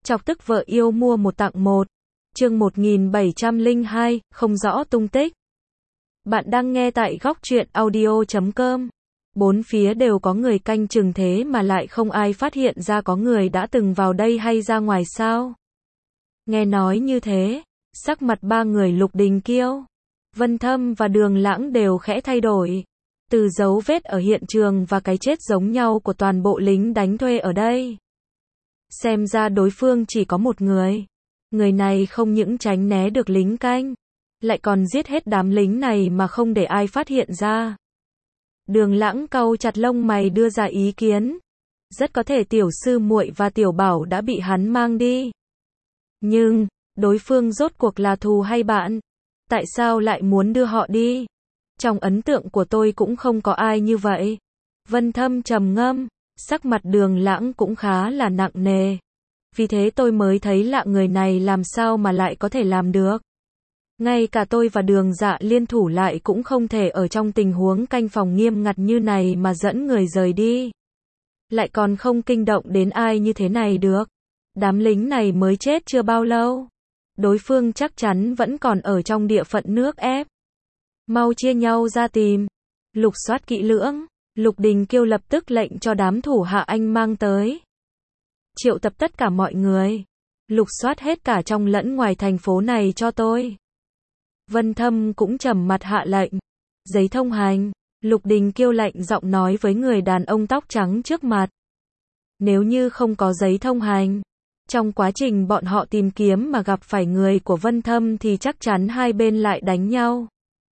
Chọc tức vợ yêu mua một tặng một. Chương 1702, không rõ tung tích. Bạn đang nghe tại góc truyện audio.com. Bốn phía đều có người canh chừng thế mà lại không ai phát hiện ra có người đã từng vào đây hay ra ngoài sao? Nghe nói như thế, sắc mặt ba người Lục Đình Kiêu, Vân Thâm và Đường Lãng đều khẽ thay đổi. Từ dấu vết ở hiện trường và cái chết giống nhau của toàn bộ lính đánh thuê ở đây, xem ra đối phương chỉ có một người. Người này không những tránh né được lính canh, lại còn giết hết đám lính này mà không để ai phát hiện ra. Đường Lãng cau chặt lông mày đưa ra ý kiến. Rất có thể tiểu sư muội và tiểu bảo đã bị hắn mang đi. Nhưng, đối phương rốt cuộc là thù hay bạn? Tại sao lại muốn đưa họ đi? Trong ấn tượng của tôi cũng không có ai như vậy. Vân Thâm trầm ngâm, sắc mặt Đường Lãng cũng khá là nặng nề. Vì thế tôi mới thấy lạ, người này làm sao mà lại có thể làm được. Ngay cả tôi và Đường Dạ liên thủ lại cũng không thể ở trong tình huống canh phòng nghiêm ngặt như này mà dẫn người rời đi. Lại còn không kinh động đến ai như thế này được. Đám lính này mới chết chưa bao lâu. Đối phương chắc chắn vẫn còn ở trong địa phận nước ép. Mau chia nhau ra tìm. Lục soát kỹ lưỡng. Lục Đình Kiêu lập tức lệnh cho đám thủ hạ anh mang tới. Triệu tập tất cả mọi người. Lục soát hết cả trong lẫn ngoài thành phố này cho tôi. Vân Thâm cũng trầm mặt hạ lệnh. Giấy thông hành. Lục Đình Kiêu lạnh giọng nói với người đàn ông tóc trắng trước mặt. Nếu như không có giấy thông hành, trong quá trình bọn họ tìm kiếm mà gặp phải người của Vân Thâm thì chắc chắn hai bên lại đánh nhau.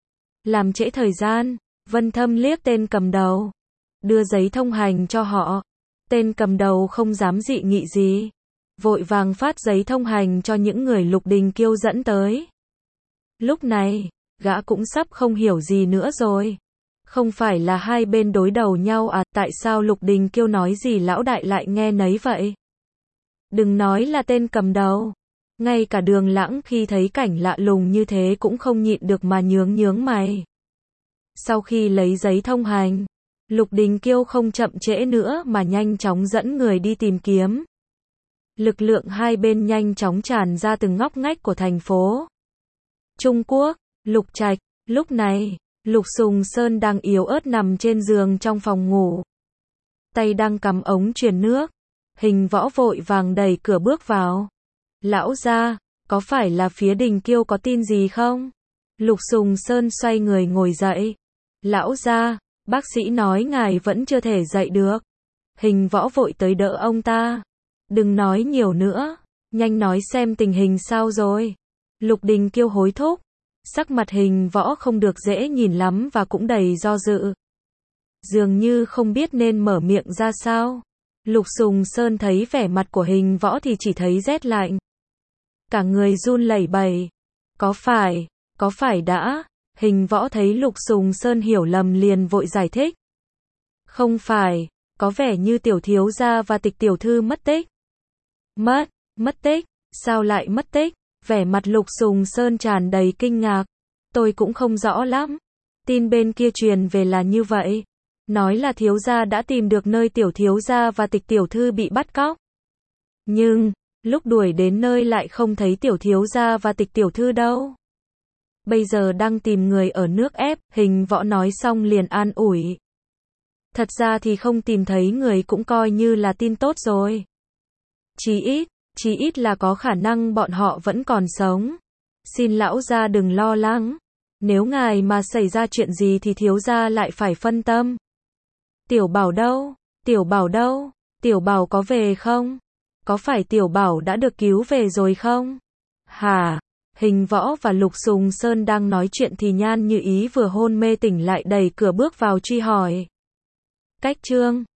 Làm trễ thời gian, Vân Thâm liếc tên cầm đầu. Đưa giấy thông hành cho họ. Tên cầm đầu không dám dị nghị gì. Vội vàng phát giấy thông hành cho những người Lục Đình Kiêu dẫn tới. Lúc này, gã cũng sắp không hiểu gì nữa rồi. Không phải là hai bên đối đầu nhau à? Tại sao Lục Đình Kiêu nói gì lão đại lại nghe nấy vậy? Đừng nói là tên cầm đầu. Ngay cả Đường Lãng khi thấy cảnh lạ lùng như thế cũng không nhịn được mà nhướng mày. Sau khi lấy giấy thông hành, Lục Đình Kiêu không chậm trễ nữa mà nhanh chóng dẫn người đi tìm kiếm. Lực lượng hai bên nhanh chóng tràn ra từng ngóc ngách của thành phố. Trung Quốc, Lục Trạch. Lúc này, Lục Sùng Sơn đang yếu ớt nằm trên giường trong phòng ngủ. Tay đang cắm ống truyền nước. Hình Võ vội vàng đẩy cửa bước vào. Lão gia, có phải là phía Đình Kiêu có tin gì không? Lục Sùng Sơn xoay người ngồi dậy. Lão gia, bác sĩ nói ngài vẫn chưa thể dậy được. Hình Võ vội tới đỡ ông ta. Đừng nói nhiều nữa, nhanh nói xem tình hình sao rồi. Lục Đình Kiêu hối thúc. Sắc mặt Hình Võ không được dễ nhìn lắm và cũng đầy do dự. Dường như không biết nên mở miệng ra sao. Lục Sùng Sơn thấy vẻ mặt của Hình Võ thì chỉ thấy rét lạnh. Cả người run lẩy bẩy. Có phải đã? Hình Võ thấy Lục Sùng Sơn hiểu lầm liền vội giải thích. Không phải, có vẻ như tiểu thiếu gia và Tịch tiểu thư mất tích. Mất tích? Sao lại mất tích? Vẻ mặt Lục Sùng Sơn tràn đầy kinh ngạc. Tôi cũng không rõ lắm. Tin bên kia truyền về là như vậy. Nói là thiếu gia đã tìm được nơi tiểu thiếu gia và Tịch tiểu thư bị bắt cóc. Nhưng, lúc đuổi đến nơi lại không thấy tiểu thiếu gia và Tịch tiểu thư đâu. Bây giờ đang tìm người ở nước ép. Hình Võ nói xong liền an ủi. Thật ra thì không tìm thấy người cũng coi như là tin tốt rồi. Chí ít là có khả năng bọn họ vẫn còn sống. Xin lão gia đừng lo lắng. Nếu ngài mà xảy ra chuyện gì thì thiếu gia lại phải phân tâm. Tiểu Bảo đâu? Tiểu Bảo có về không? Có phải Tiểu Bảo đã được cứu về rồi không? Hả? Hình Võ và Lục Sùng Sơn đang nói chuyện thì Nhan Như Ý vừa hôn mê tỉnh lại đẩy cửa bước vào truy hỏi. Cách chương